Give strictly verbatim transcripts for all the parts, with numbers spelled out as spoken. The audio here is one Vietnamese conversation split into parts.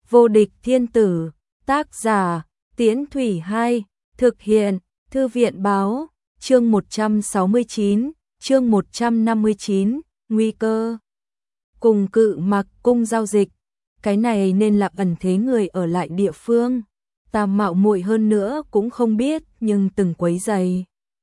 Vô địch thiên tử, tác giả, Tiễn Thủy Hai, thực hiện, Thư viện báo, chương một trăm sáu mươi chín, chương một trăm năm mươi chín, nguy cơ. Cùng Cự Mặc cung giao dịch, cái này nên là ẩn thế người ở lại địa phương. Ta mạo muội hơn nữa cũng không biết, nhưng từng quấy giày.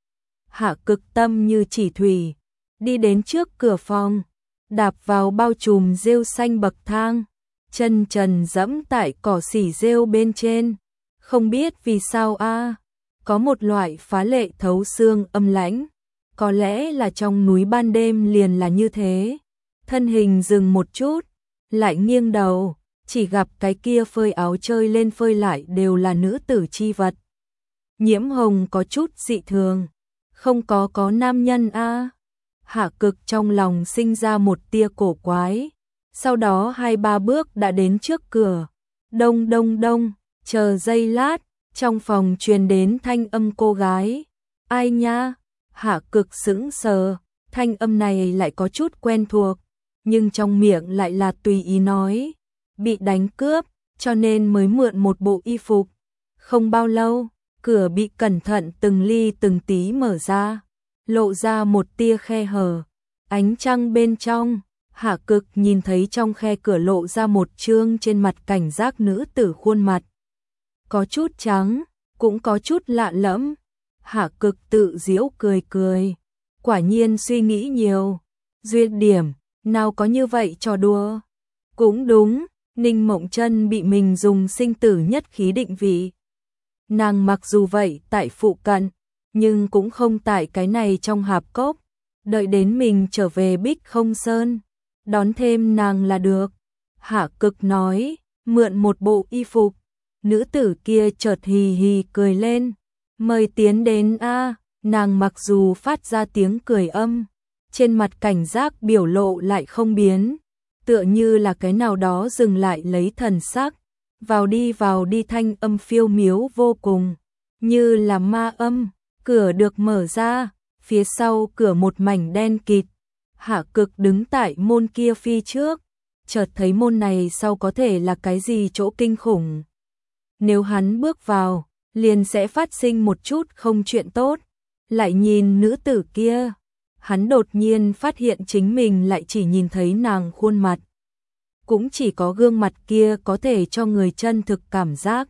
Hạ Cực tâm như chỉ thủy, đi đến trước cửa phòng, đạp vào bao trùm rêu xanh bậc thang, chân trần dẫm tại cỏ xỉ rêu bên trên. Không biết vì sao a, có một loại phá lệ thấu xương âm lãnh, có lẽ là trong núi ban đêm liền là như thế. Thân hình dừng một chút, lại nghiêng đầu, chỉ gặp cái kia phơi áo chơi lên phơi lại đều là nữ tử chi vật. Nhiễm Hồng có chút dị thường, không có có nam nhân a. Hạ Cực trong lòng sinh ra một tia cổ quái, sau đó hai ba bước đã đến trước cửa. Đông đông đông, chờ giây lát, trong phòng truyền đến thanh âm cô gái. Ai nha? Hạ Cực sững sờ, thanh âm này lại có chút quen thuộc, nhưng trong miệng lại là tùy ý nói. Bị đánh cướp, cho nên mới mượn một bộ y phục. Không bao lâu, cửa bị cẩn thận từng ly từng tí mở ra, lộ ra một tia khe hở. Ánh trăng bên trong, Hạ Cực nhìn thấy trong khe cửa lộ ra một trương trên mặt cảnh giác nữ tử khuôn mặt. Có chút trắng, cũng có chút lạ lẫm. Hạ Cực tự giễu cười cười, quả nhiên suy nghĩ nhiều. Duyên điểm, nào có như vậy trò đùa. Cũng đúng, Ninh Mộng Chân bị mình dùng sinh tử nhất khí định vị. Nàng mặc dù vậy tại phụ cận, nhưng cũng không tại cái này trong hạp cốc. Đợi đến mình trở về Bích Không Sơn, đón thêm nàng là được. Hạ Cực nói, mượn một bộ y phục. Nữ tử kia chợt hì hì cười lên, mời tiến đến a. Nàng mặc dù phát ra tiếng cười âm, trên mặt cảnh giác biểu lộ lại không biến, tựa như là cái nào đó dừng lại lấy thần sắc. Vào đi vào đi, thanh âm phiêu miếu vô cùng, như là ma âm. Cửa được mở ra, phía sau cửa một mảnh đen kịt. Hạ Cực đứng tại môn kia phi trước, chợt thấy môn này sau có thể là cái gì chỗ kinh khủng. Nếu hắn bước vào, liền sẽ phát sinh một chút không chuyện tốt. Lại nhìn nữ tử kia, hắn đột nhiên phát hiện chính mình lại chỉ nhìn thấy nàng khuôn mặt. Cũng chỉ có gương mặt kia có thể cho người chân thực cảm giác.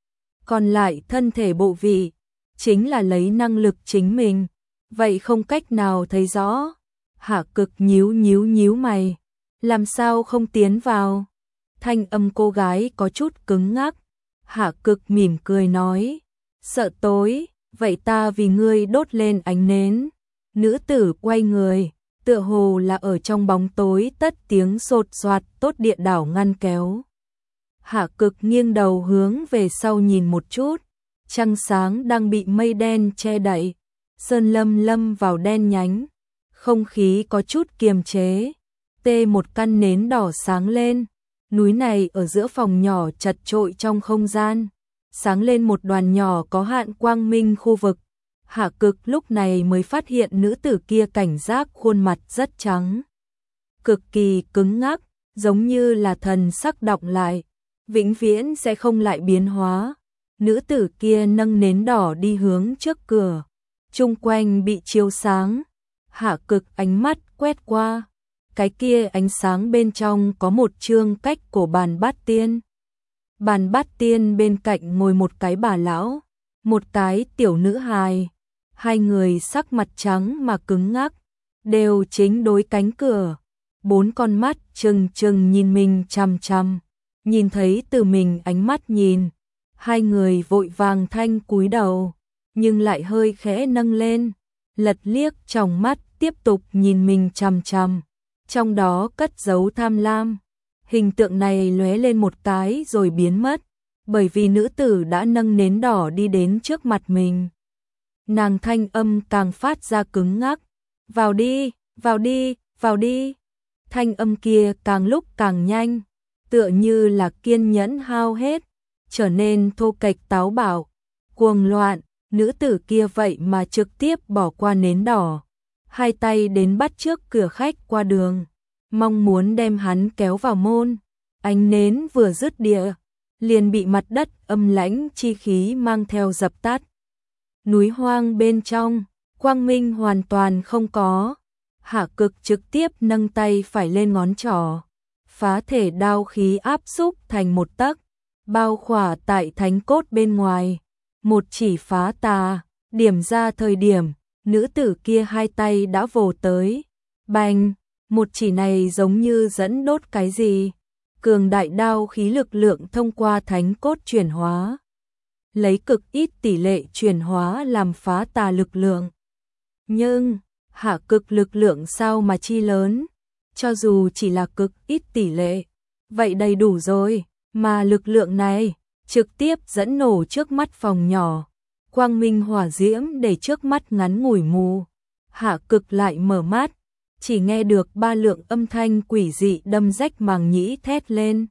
Còn lại thân thể bộ vị, chính là lấy năng lực chính mình, vậy không cách nào thấy rõ. Hạ Cực nhíu nhíu nhíu mày, làm sao không tiến vào? Thanh âm cô gái có chút cứng ngắc. Hạ Cực mỉm cười nói, sợ tối, vậy ta vì ngươi đốt lên ánh nến. Nữ tử quay người, tựa hồ là ở trong bóng tối tất tiếng sột soạt tốt điện đảo ngăn kéo. Hạ Cực nghiêng đầu hướng về sau nhìn một chút, trăng sáng đang bị mây đen che đậy, sơn lâm lâm vào đen nhánh, không khí có chút kiềm chế. Tê một căn nến đỏ sáng lên, núi này ở giữa phòng nhỏ chật trội trong không gian, sáng lên một đoàn nhỏ có hạn quang minh khu vực. Hạ Cực lúc này mới phát hiện nữ tử kia cảnh giác khuôn mặt rất trắng, cực kỳ cứng ngắc, giống như là thần sắc đọng lại, vĩnh viễn sẽ không lại biến hóa. Nữ tử kia nâng nến đỏ đi hướng trước cửa, chung quanh bị chiếu sáng. Hạ Cực ánh mắt quét qua, cái kia ánh sáng bên trong có một chương cách cổ bàn bát tiên. Bàn bát tiên bên cạnh ngồi một cái bà lão, một cái tiểu nữ hài. Hai người sắc mặt trắng mà cứng ngắc, đều chính đối cánh cửa. Bốn con mắt trừng trừng nhìn mình chằm chằm. Nhìn thấy từ mình ánh mắt nhìn, hai người vội vàng thanh cúi đầu, nhưng lại hơi khẽ nâng lên, lật liếc trong mắt tiếp tục nhìn mình chằm chằm, trong đó cất giấu tham lam. Hình tượng này lóe lên một cái rồi biến mất, bởi vì nữ tử đã nâng nến đỏ đi đến trước mặt mình. Nàng thanh âm càng phát ra cứng ngắc, vào đi, vào đi, vào đi. Thanh âm kia càng lúc càng nhanh, tựa như là kiên nhẫn hao hết, trở nên thô kệch táo bạo, cuồng loạn. Nữ tử kia vậy mà trực tiếp bỏ qua nến đỏ, hai tay đến bắt trước cửa khách qua đường, mong muốn đem hắn kéo vào môn. Ánh nến vừa dứt địa, liền bị mặt đất âm lãnh chi khí mang theo dập tắt. Núi hoang bên trong, quang minh hoàn toàn không có. Hạ Cực trực tiếp nâng tay phải lên ngón trỏ, phá thể đao khí áp xúc thành một tấc, bao khỏa tại thánh cốt bên ngoài. Một chỉ phá tà, điểm ra thời điểm, nữ tử kia hai tay đã vồ tới. Bành, một chỉ này giống như dẫn đốt cái gì. Cường đại đao khí lực lượng thông qua thánh cốt chuyển hóa. Lấy cực ít tỷ lệ chuyển hóa làm phá tà lực lượng. Nhưng, Hạ Cực lực lượng sao mà chi lớn, cho dù chỉ là cực ít tỷ lệ, vậy đầy đủ rồi, mà lực lượng này trực tiếp dẫn nổ trước mắt phòng nhỏ, quang minh hỏa diễm để trước mắt ngắn ngủi mù. Hạ Cực lại mở mắt, chỉ nghe được ba lượng âm thanh quỷ dị đâm rách màng nhĩ thét lên.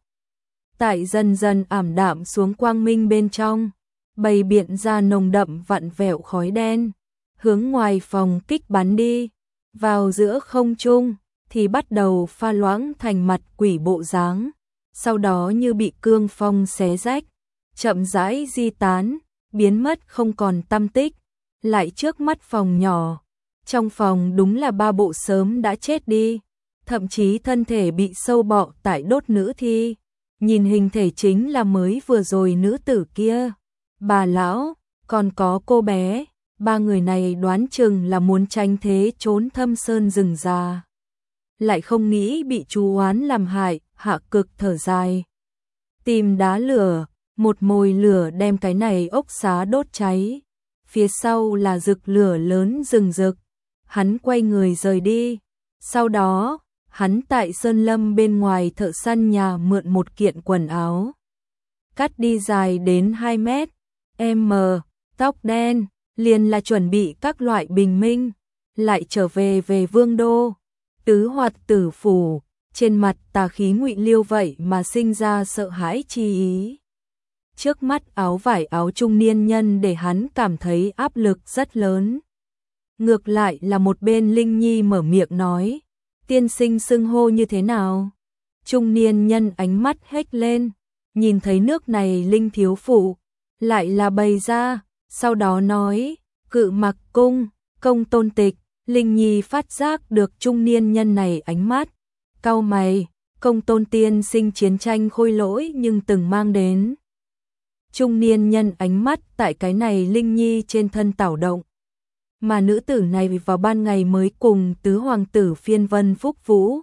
Tại dần dần ảm đạm xuống quang minh bên trong, bày biện ra nồng đậm vặn vẹo khói đen, hướng ngoài phòng kích bắn đi, vào giữa không trung thì bắt đầu pha loãng thành mặt quỷ bộ dáng, sau đó như bị cương phong xé rách, chậm rãi di tán, biến mất không còn tăm tích. Lại trước mắt phòng nhỏ, trong phòng đúng là ba bộ sớm đã chết đi, thậm chí thân thể bị sâu bọ tại đốt nữ thi, nhìn hình thể chính là mới vừa rồi nữ tử kia, bà lão, còn có cô bé. Ba người này đoán chừng là muốn tranh thế trốn thâm sơn rừng già, lại không nghĩ bị chú oán làm hại. Hạ Cực thở dài, tìm đá lửa, một mồi lửa đem cái này ốc xá đốt cháy, phía sau là rực lửa lớn rừng rực. Hắn quay người rời đi, sau đó hắn tại sơn lâm bên ngoài thợ săn nhà mượn một kiện quần áo, cắt đi dài đến hai mét, m, tóc đen, liền là chuẩn bị các loại bình minh, lại trở về về vương đô. Tứ Hoạt Tử phủ, trên mặt tà khí Ngụy Liêu vậy mà sinh ra sợ hãi chi ý. Trước mắt áo vải áo trung niên nhân để hắn cảm thấy áp lực rất lớn. Ngược lại là một bên Linh Nhi mở miệng nói, tiên sinh xưng hô như thế nào? Trung niên nhân ánh mắt hếch lên, nhìn thấy nước này Linh thiếu phụ, lại là bày ra, sau đó nói, Cự Mặc cung, Công Tôn Tịch. Linh Nhi phát giác được trung niên nhân này ánh mắt, cau mày, Công Tôn tiên sinh chiến tranh khôi lỗi nhưng từng mang đến. Trung niên nhân ánh mắt tại cái này Linh Nhi trên thân tảo động, mà nữ tử này vào ban ngày mới cùng tứ hoàng tử phiên vân phúc vũ,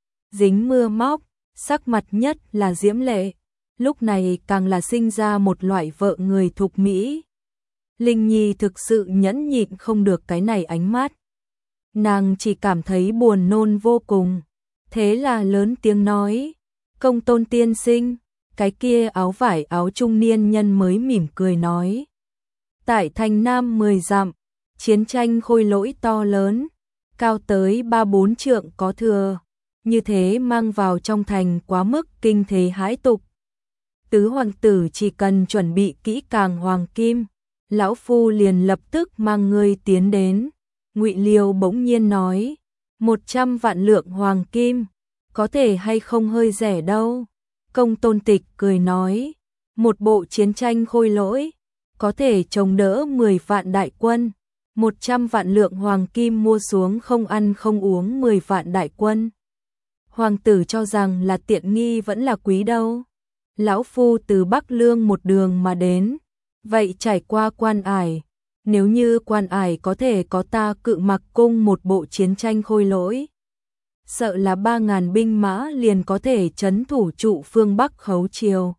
dính mưa móc, sắc mặt nhất là diễm lệ, lúc này càng là sinh ra một loại vợ người thục mỹ. Linh Nhi thực sự nhẫn nhịn không được cái này ánh mắt, nàng chỉ cảm thấy buồn nôn vô cùng, thế là lớn tiếng nói, Công Tôn tiên sinh. Cái kia áo vải áo trung niên nhân mới mỉm cười nói, tại thành Nam mười dặm, chiến tranh khôi lỗi to lớn, cao tới ba bốn trượng có thừa, như thế mang vào trong thành quá mức kinh thế hãi tục. Tứ hoàng tử chỉ cần chuẩn bị kỹ càng hoàng kim, lão phu liền lập tức mang ngươi tiến đến. Ngụy Liêu bỗng nhiên nói, một trăm vạn lượng hoàng kim, có thể hay không hơi rẻ đâu. Công Tôn Tịch cười nói, một bộ chiến tranh khôi lỗi, có thể chống đỡ mười vạn đại quân, một trăm vạn lượng hoàng kim mua xuống không ăn không uống mười vạn đại quân. Hoàng tử cho rằng là tiện nghi vẫn là quý đâu. Lão phu từ Bắc Lương một đường mà đến, vậy trải qua Quan Ải, nếu như Quan Ải có thể có ta Cự Mặc cung một bộ chiến tranh khôi lỗi, sợ là ba ngàn binh mã liền có thể trấn thủ trụ phương Bắc khấu triều.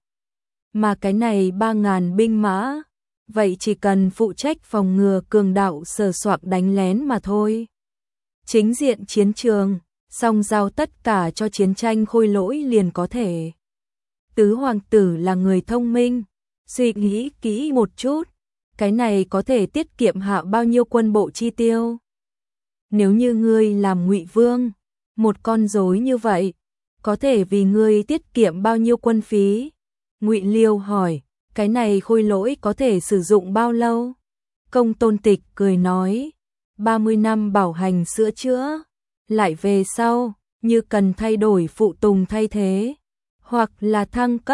Mà cái này ba ngàn binh mã, vậy chỉ cần phụ trách phòng ngừa cường đạo sờ soạng đánh lén mà thôi. Chính diện chiến trường, song giao tất cả cho chiến tranh khôi lỗi liền có thể. Tứ hoàng tử là người thông minh, suy nghĩ kỹ một chút, cái này có thể tiết kiệm hạ bao nhiêu quân bộ chi tiêu. Nếu như ngươi làm Ngụy Vương, một con rối như vậy, có thể vì ngươi tiết kiệm bao nhiêu quân phí? Ngụy Liêu hỏi, cái này khôi lỗi có thể sử dụng bao lâu? Công Tôn Tịch cười nói, ba mươi năm bảo hành sửa chữa, lại về sau, như cần thay đổi phụ tùng thay thế, hoặc là thăng cấp,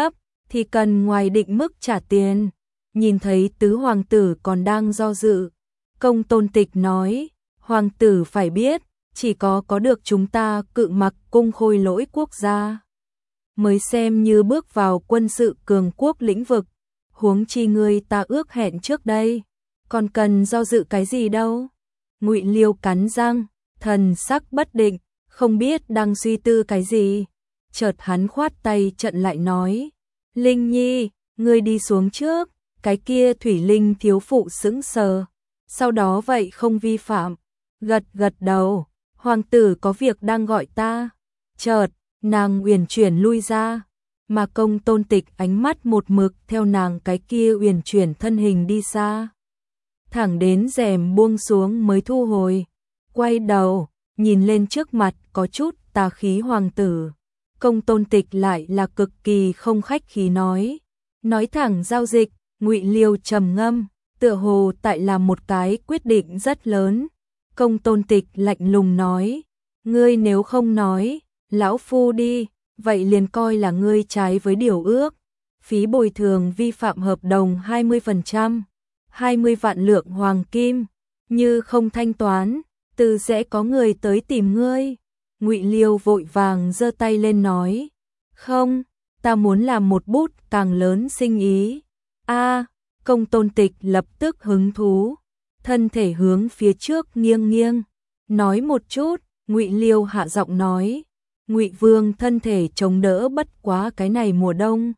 thì cần ngoài định mức trả tiền. Nhìn thấy tứ hoàng tử còn đang do dự, Công Tôn Tịch nói, hoàng tử phải biết, chỉ có có được chúng ta Cự Mặc cung khôi lỗi quốc gia mới xem như bước vào quân sự cường quốc lĩnh vực, huống chi ngươi ta ước hẹn trước đây, còn cần do dự cái gì đâu. Ngụy Liêu cắn răng, thần sắc bất định, không biết đang suy tư cái gì. Chợt hắn khoát tay trận lại nói, Linh Nhi, ngươi đi xuống trước. Cái kia Thủy Linh thiếu phụ sững sờ, sau đó vậy không vi phạm, gật gật đầu, hoàng tử có việc đang gọi ta. Chợt, nàng uyển chuyển lui ra, mà Công Tôn Tịch ánh mắt một mực theo nàng cái kia uyển chuyển thân hình đi xa. Thẳng đến rèm buông xuống mới thu hồi, quay đầu, nhìn lên trước mặt có chút tà khí hoàng tử. Công Tôn Tịch lại là cực kỳ không khách khí nói, nói thẳng giao dịch. Ngụy Liêu trầm ngâm, tựa hồ tại là một cái quyết định rất lớn. Công Tôn Tịch lạnh lùng nói, ngươi nếu không nói, lão phu đi, vậy liền coi là ngươi trái với điều ước. Phí bồi thường vi phạm hợp đồng hai mươi phần trăm, hai mươi vạn lượng hoàng kim, như không thanh toán, từ sẽ có người tới tìm ngươi. Ngụy Liêu vội vàng giơ tay lên nói, không, ta muốn làm một bút càng lớn sinh ý. A, à, Công Tôn Tịch lập tức hứng thú, thân thể hướng phía trước nghiêng nghiêng, nói một chút. Ngụy Liêu hạ giọng nói, Ngụy Vương thân thể chống đỡ bất quá cái này mùa đông,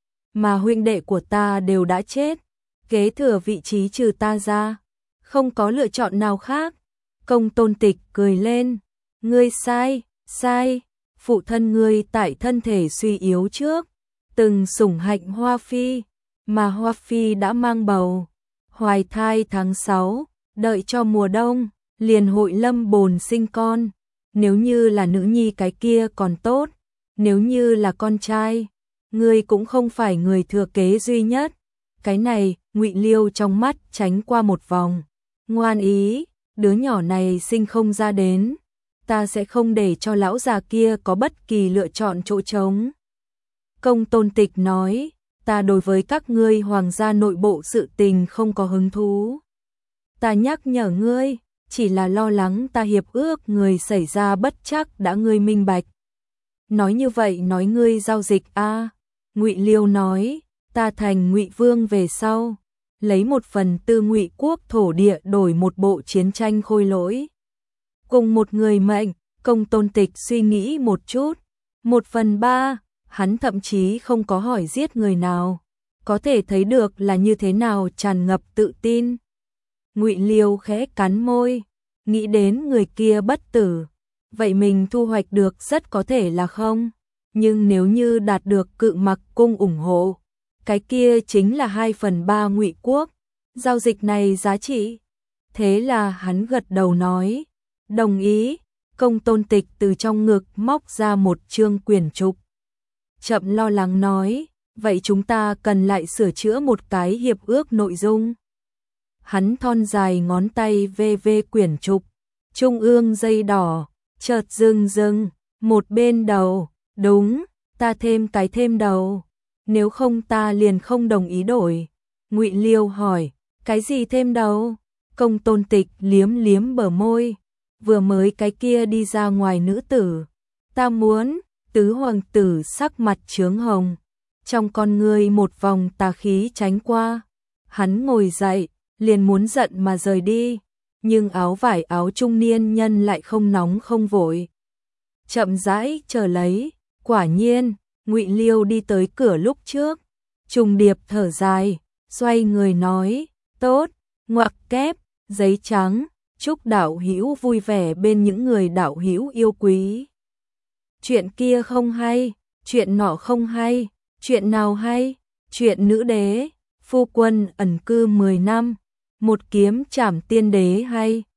mà huynh đệ của ta đều đã chết, kế thừa vị trí trừ ta ra, không có lựa chọn nào khác. Công Tôn Tịch cười lên, ngươi sai, sai, phụ thân ngươi tại thân thể suy yếu trước, từng sủng hạnh Hoa Phi. Mà Hoa Phi đã mang bầu, hoài thai tháng sáu, đợi cho mùa đông, liền hội lâm bồn sinh con. Nếu như là nữ nhi cái kia còn tốt, nếu như là con trai, ngươi cũng không phải người thừa kế duy nhất. Cái này, Ngụy Liêu trong mắt tránh qua một vòng, ngoan ý, đứa nhỏ này sinh không ra đến, ta sẽ không để cho lão già kia có bất kỳ lựa chọn chỗ trống. Công Tôn Tịch nói, ta đối với các ngươi hoàng gia nội bộ sự tình không có hứng thú. Ta nhắc nhở ngươi, chỉ là lo lắng ta hiệp ước người xảy ra bất chắc đã ngươi minh bạch. Nói như vậy nói ngươi giao dịch a? À? Ngụy Liêu nói, ta thành Ngụy Vương về sau, lấy một phần tư Ngụy quốc thổ địa đổi một bộ chiến tranh khôi lỗi. Cùng một người mệnh, Công Tôn Tịch suy nghĩ một chút, một phần ba. Hắn thậm chí không có hỏi giết người nào, có thể thấy được là như thế nào tràn ngập tự tin. Ngụy Liêu khẽ cắn môi, nghĩ đến người kia bất tử, vậy mình thu hoạch được rất có thể là không, nhưng nếu như đạt được Cự Mặc cung ủng hộ, cái kia chính là hai phần ba Ngụy quốc, giao dịch này giá trị. Thế là hắn gật đầu nói, đồng ý. Công Tôn Tịch từ trong ngực móc ra một chương quyển trục, chậm lo lắng nói, vậy chúng ta cần lại sửa chữa một cái hiệp ước nội dung. Hắn thon dài ngón tay vê vê quyển trục, trung ương dây đỏ, chợt dưng dưng, một bên đầu, đúng, ta thêm cái thêm đầu, nếu không ta liền không đồng ý đổi. Ngụy Liêu hỏi, cái gì thêm đầu? Công Tôn Tịch liếm liếm bờ môi, vừa mới cái kia đi ra ngoài nữ tử, ta muốn. Tứ hoàng tử sắc mặt chướng hồng, trong con ngươi một vòng tà khí tránh qua, hắn ngồi dậy, liền muốn giận mà rời đi, nhưng áo vải áo trung niên nhân lại không nóng không vội, chậm rãi chờ lấy. Quả nhiên, Ngụy Liêu đi tới cửa lúc trước, trùng điệp thở dài, xoay người nói, tốt, ngoặc kép, giấy trắng, chúc đạo hữu vui vẻ bên những người đạo hữu yêu quý. Chuyện kia không hay, chuyện nọ không hay, chuyện nào hay? Chuyện nữ đế, phu quân ẩn cư mười năm, một kiếm trảm tiên đế hay.